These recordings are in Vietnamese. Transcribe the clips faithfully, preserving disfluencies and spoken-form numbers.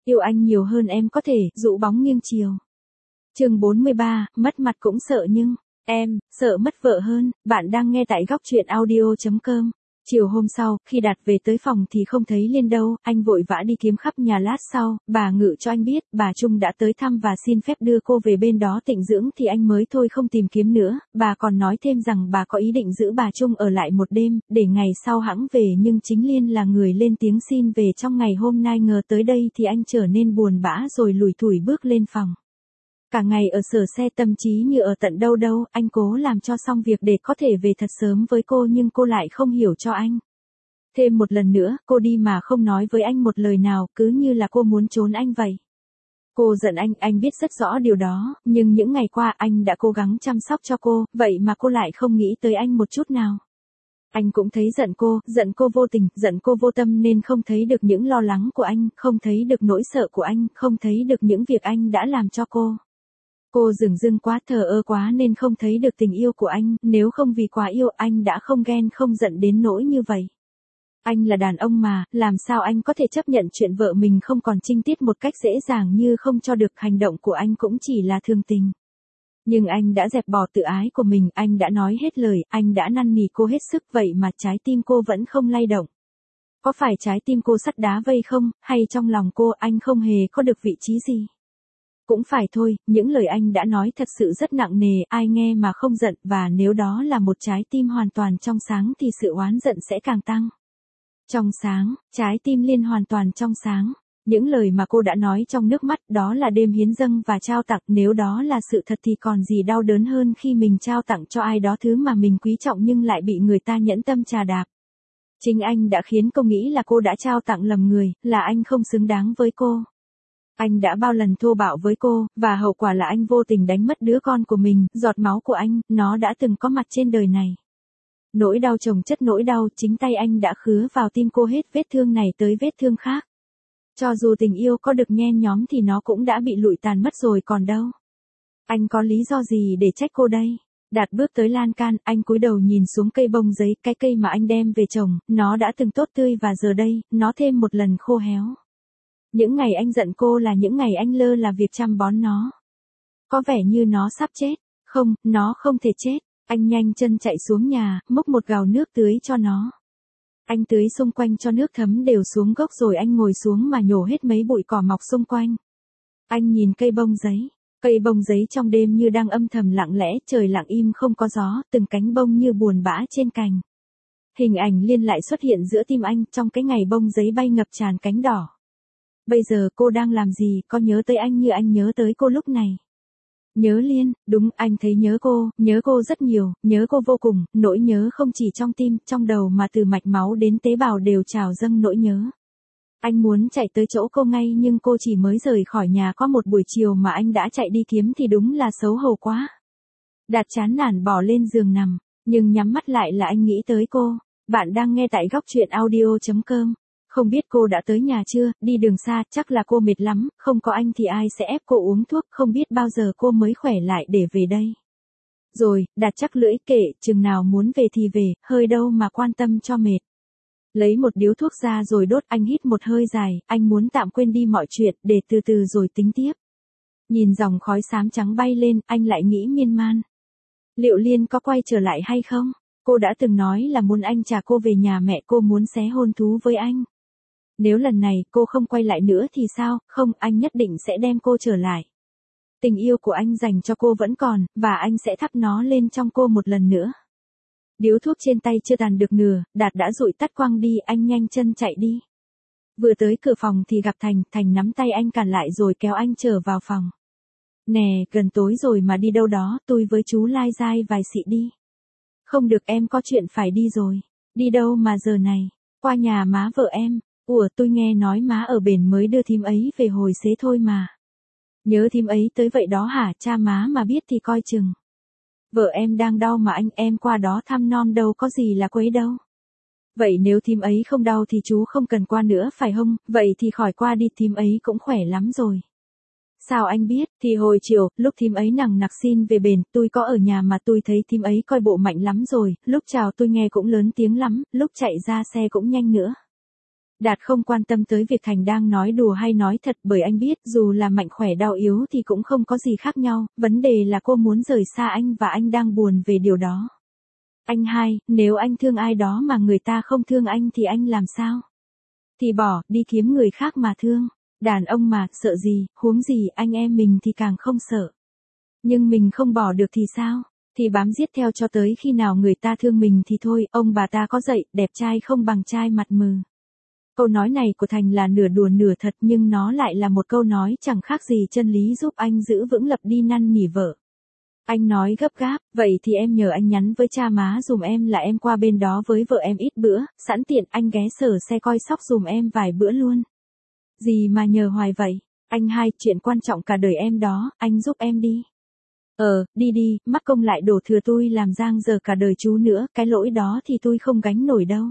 Yêu anh nhiều hơn em có thể, dụ bóng nghiêng chiều. Chương bốn mươi ba, mất mặt cũng sợ nhưng, em, sợ mất vợ hơn, bạn đang nghe tại góc truyện audio chấm com. Chiều hôm sau, khi Đạt về tới phòng thì không thấy Liên đâu, anh vội vã đi kiếm khắp nhà. Lát sau, bà Ngự cho anh biết, bà Trung đã tới thăm và xin phép đưa cô về bên đó tịnh dưỡng thì anh mới thôi không tìm kiếm nữa. Bà còn nói thêm rằng bà có ý định giữ bà Trung ở lại một đêm, để ngày sau hẵng về, nhưng chính Liên là người lên tiếng xin về trong ngày hôm nay. Ngờ tới đây thì anh trở nên buồn bã rồi lủi thủi bước lên phòng. Cả ngày ở sở xe tâm trí như ở tận đâu đâu, anh cố làm cho xong việc để có thể về thật sớm với cô nhưng cô lại không hiểu cho anh. Thêm một lần nữa, cô đi mà không nói với anh một lời nào, cứ như là cô muốn trốn anh vậy. Cô giận anh, anh biết rất rõ điều đó, nhưng những ngày qua anh đã cố gắng chăm sóc cho cô, vậy mà cô lại không nghĩ tới anh một chút nào. Anh cũng thấy giận cô, giận cô vô tình, giận cô vô tâm nên không thấy được những lo lắng của anh, không thấy được nỗi sợ của anh, không thấy được những việc anh đã làm cho cô. Cô dửng dưng quá, thờ ơ quá nên không thấy được tình yêu của anh, nếu không vì quá yêu anh đã không ghen không giận đến nỗi như vậy. Anh là đàn ông mà, làm sao anh có thể chấp nhận chuyện vợ mình không còn trinh tiết một cách dễ dàng như không cho được. Hành động của anh cũng chỉ là thương tình. Nhưng anh đã dẹp bỏ tự ái của mình, anh đã nói hết lời, anh đã năn nỉ cô hết sức, vậy mà trái tim cô vẫn không lay động. Có phải trái tim cô sắt đá vây không, hay trong lòng cô anh không hề có được vị trí gì? Cũng phải thôi, những lời anh đã nói thật sự rất nặng nề, ai nghe mà không giận, và nếu đó là một trái tim hoàn toàn trong sáng thì sự oán giận sẽ càng tăng. Trong sáng, trái tim Liên hoàn toàn trong sáng. Những lời mà cô đã nói trong nước mắt, đó là đêm hiến dâng và trao tặng, nếu đó là sự thật thì còn gì đau đớn hơn khi mình trao tặng cho ai đó thứ mà mình quý trọng nhưng lại bị người ta nhẫn tâm chà đạp. Chính anh đã khiến cô nghĩ là cô đã trao tặng lầm người, là anh không xứng đáng với cô. Anh đã bao lần thô bạo với cô, và hậu quả là anh vô tình đánh mất đứa con của mình, giọt máu của anh, nó đã từng có mặt trên đời này. Nỗi đau chồng chất nỗi đau, chính tay anh đã khứa vào tim cô hết vết thương này tới vết thương khác. Cho dù tình yêu có được nhen nhóm thì nó cũng đã bị lụi tàn mất rồi còn đâu. Anh có lý do gì để trách cô đây? Đạt bước tới lan can, anh cúi đầu nhìn xuống cây bông giấy, cái cây mà anh đem về trồng, nó đã từng tốt tươi và giờ đây, nó thêm một lần khô héo. Những ngày anh giận cô là những ngày anh lơ là việc chăm bón nó. Có vẻ như nó sắp chết. Không, nó không thể chết. Anh nhanh chân chạy xuống nhà, múc một gào nước tưới cho nó. Anh tưới xung quanh cho nước thấm đều xuống gốc rồi anh ngồi xuống mà nhổ hết mấy bụi cỏ mọc xung quanh. Anh nhìn cây bông giấy. Cây bông giấy trong đêm như đang âm thầm lặng lẽ, trời lặng im không có gió, từng cánh bông như buồn bã trên cành. Hình ảnh Liên lại xuất hiện giữa tim anh trong cái ngày bông giấy bay ngập tràn cánh đỏ. Bây giờ cô đang làm gì, có nhớ tới anh như anh nhớ tới cô lúc này? Nhớ Liên, đúng, anh thấy nhớ cô, nhớ cô rất nhiều, nhớ cô vô cùng, nỗi nhớ không chỉ trong tim, trong đầu mà từ mạch máu đến tế bào đều trào dâng nỗi nhớ. Anh muốn chạy tới chỗ cô ngay nhưng cô chỉ mới rời khỏi nhà có một buổi chiều mà anh đã chạy đi kiếm thì đúng là xấu hổ quá. Đạt chán nản bỏ lên giường nằm, nhưng nhắm mắt lại là anh nghĩ tới cô. Bạn đang nghe tại góc truyện audio chấm com. Không biết cô đã tới nhà chưa, đi đường xa, chắc là cô mệt lắm, không có anh thì ai sẽ ép cô uống thuốc, không biết bao giờ cô mới khỏe lại để về đây. Rồi, Đạt chắc lưỡi kệ, chừng nào muốn về thì về, hơi đâu mà quan tâm cho mệt. Lấy một điếu thuốc ra rồi đốt, anh hít một hơi dài, anh muốn tạm quên đi mọi chuyện, để từ từ rồi tính tiếp. Nhìn dòng khói xám trắng bay lên, anh lại nghĩ miên man. Liệu Liên có quay trở lại hay không? Cô đã từng nói là muốn anh trả cô về nhà mẹ, cô muốn xé hôn thú với anh. Nếu lần này cô không quay lại nữa thì sao? Không, anh nhất định sẽ đem cô trở lại. Tình yêu của anh dành cho cô vẫn còn, và anh sẽ thắp nó lên trong cô một lần nữa. Điếu thuốc trên tay chưa tàn được nửa, Đạt đã dụi tắt quăng đi, anh nhanh chân chạy đi. Vừa tới cửa phòng thì gặp Thành, Thành nắm tay anh cản lại rồi kéo anh trở vào phòng. Nè, gần tối rồi mà đi đâu đó, tôi với chú lai dai vài xị đi. Không được, em có chuyện phải đi rồi. Đi đâu mà giờ này? Qua nhà má vợ em. Ủa, tôi nghe nói má ở bển mới đưa thím ấy về hồi xế thôi mà. Nhớ thím ấy tới vậy đó hả? Cha má mà biết thì coi chừng. Vợ em đang đau mà anh, em qua đó thăm non đâu có gì là quấy đâu. Vậy nếu thím ấy không đau thì chú không cần qua nữa phải không? Vậy thì khỏi qua đi, thím ấy cũng khỏe lắm rồi. Sao anh biết? Thì hồi chiều, lúc thím ấy nằng nặc xin về bển, tôi có ở nhà mà tôi thấy thím ấy coi bộ mạnh lắm rồi, lúc chào tôi nghe cũng lớn tiếng lắm, lúc chạy ra xe cũng nhanh nữa. Đạt không quan tâm tới việc Thành đang nói đùa hay nói thật, bởi anh biết dù là mạnh khỏe đau yếu thì cũng không có gì khác nhau, vấn đề là cô muốn rời xa anh và anh đang buồn về điều đó. Anh hai, nếu anh thương ai đó mà người ta không thương anh thì anh làm sao? Thì bỏ, đi kiếm người khác mà thương. Đàn ông mà, sợ gì, huống gì, anh em mình thì càng không sợ. Nhưng mình không bỏ được thì sao? Thì bám giết theo cho tới khi nào người ta thương mình thì thôi, ông bà ta có dạy, đẹp trai không bằng trai mặt mừ. Câu nói này của Thành là nửa đùa nửa thật, nhưng nó lại là một câu nói chẳng khác gì chân lý giúp anh giữ vững lập đi năn nỉ vợ. Anh nói gấp gáp, vậy thì em nhờ anh nhắn với cha má dùm em là em qua bên đó với vợ em ít bữa, sẵn tiện anh ghé sở xe coi sóc dùm em vài bữa luôn. Gì mà nhờ hoài vậy? Anh hai, chuyện quan trọng cả đời em đó, anh giúp em đi. Ờ, đi đi, mắc công lại đổ thừa tôi làm giang giờ cả đời chú nữa, cái lỗi đó thì tôi không gánh nổi đâu.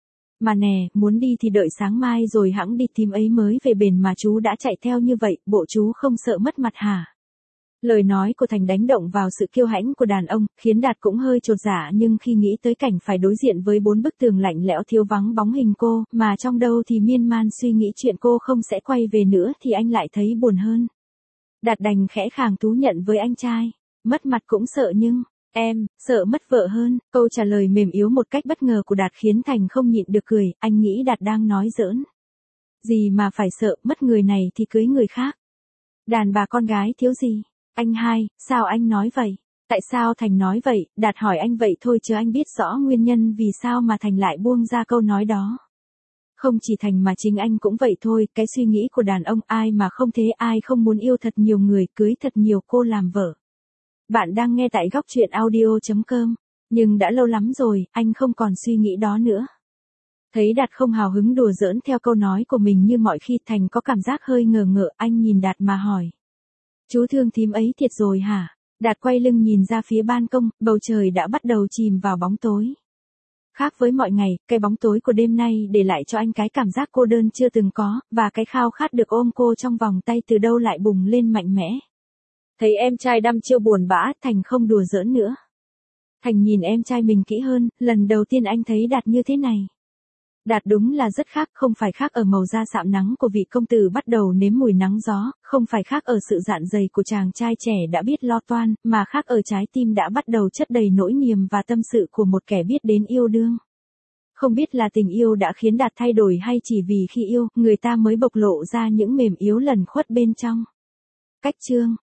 Mà nè, muốn đi thì đợi sáng mai rồi hẵng đi, tím ấy mới về bền mà chú đã chạy theo như vậy, bộ chú không sợ mất mặt hả? Lời nói của Thành đánh động vào sự kiêu hãnh của đàn ông, khiến Đạt cũng hơi chột dạ, nhưng khi nghĩ tới cảnh phải đối diện với bốn bức tường lạnh lẽo thiếu vắng bóng hình cô, mà trong đầu thì miên man suy nghĩ chuyện cô không sẽ quay về nữa thì anh lại thấy buồn hơn. Đạt đành khẽ khàng thú nhận với anh trai. Mất mặt cũng sợ nhưng, em, sợ mất vợ hơn. Câu trả lời mềm yếu một cách bất ngờ của Đạt khiến Thành không nhịn được cười, anh nghĩ Đạt đang nói giỡn. Gì mà phải sợ, mất người này thì cưới người khác. Đàn bà con gái thiếu gì? Anh hai, sao anh nói vậy? Tại sao Thành nói vậy? Đạt hỏi anh vậy thôi chứ anh biết rõ nguyên nhân vì sao mà Thành lại buông ra câu nói đó. Không chỉ Thành mà chính anh cũng vậy thôi, cái suy nghĩ của đàn ông ai mà không thế, ai không muốn yêu thật nhiều người, cưới thật nhiều cô làm vợ. Bạn đang nghe tại góc truyện audio chấm com, nhưng đã lâu lắm rồi, anh không còn suy nghĩ đó nữa. Thấy Đạt không hào hứng đùa giỡn theo câu nói của mình như mọi khi, Thành có cảm giác hơi ngờ ngợ, anh nhìn Đạt mà hỏi. Chú thương thím ấy thiệt rồi hả? Đạt quay lưng nhìn ra phía ban công, bầu trời đã bắt đầu chìm vào bóng tối. Khác với mọi ngày, cái bóng tối của đêm nay để lại cho anh cái cảm giác cô đơn chưa từng có, và cái khao khát được ôm cô trong vòng tay từ đâu lại bùng lên mạnh mẽ. Thấy em trai đăm chiêu buồn bã, Thành không đùa giỡn nữa. Thành nhìn em trai mình kỹ hơn, lần đầu tiên anh thấy Đạt như thế này. Đạt đúng là rất khác, không phải khác ở màu da sạm nắng của vị công tử bắt đầu nếm mùi nắng gió, không phải khác ở sự dạn dày của chàng trai trẻ đã biết lo toan, mà khác ở trái tim đã bắt đầu chất đầy nỗi niềm và tâm sự của một kẻ biết đến yêu đương. Không biết là tình yêu đã khiến Đạt thay đổi hay chỉ vì khi yêu, người ta mới bộc lộ ra những mềm yếu lẩn khuất bên trong. Cách chương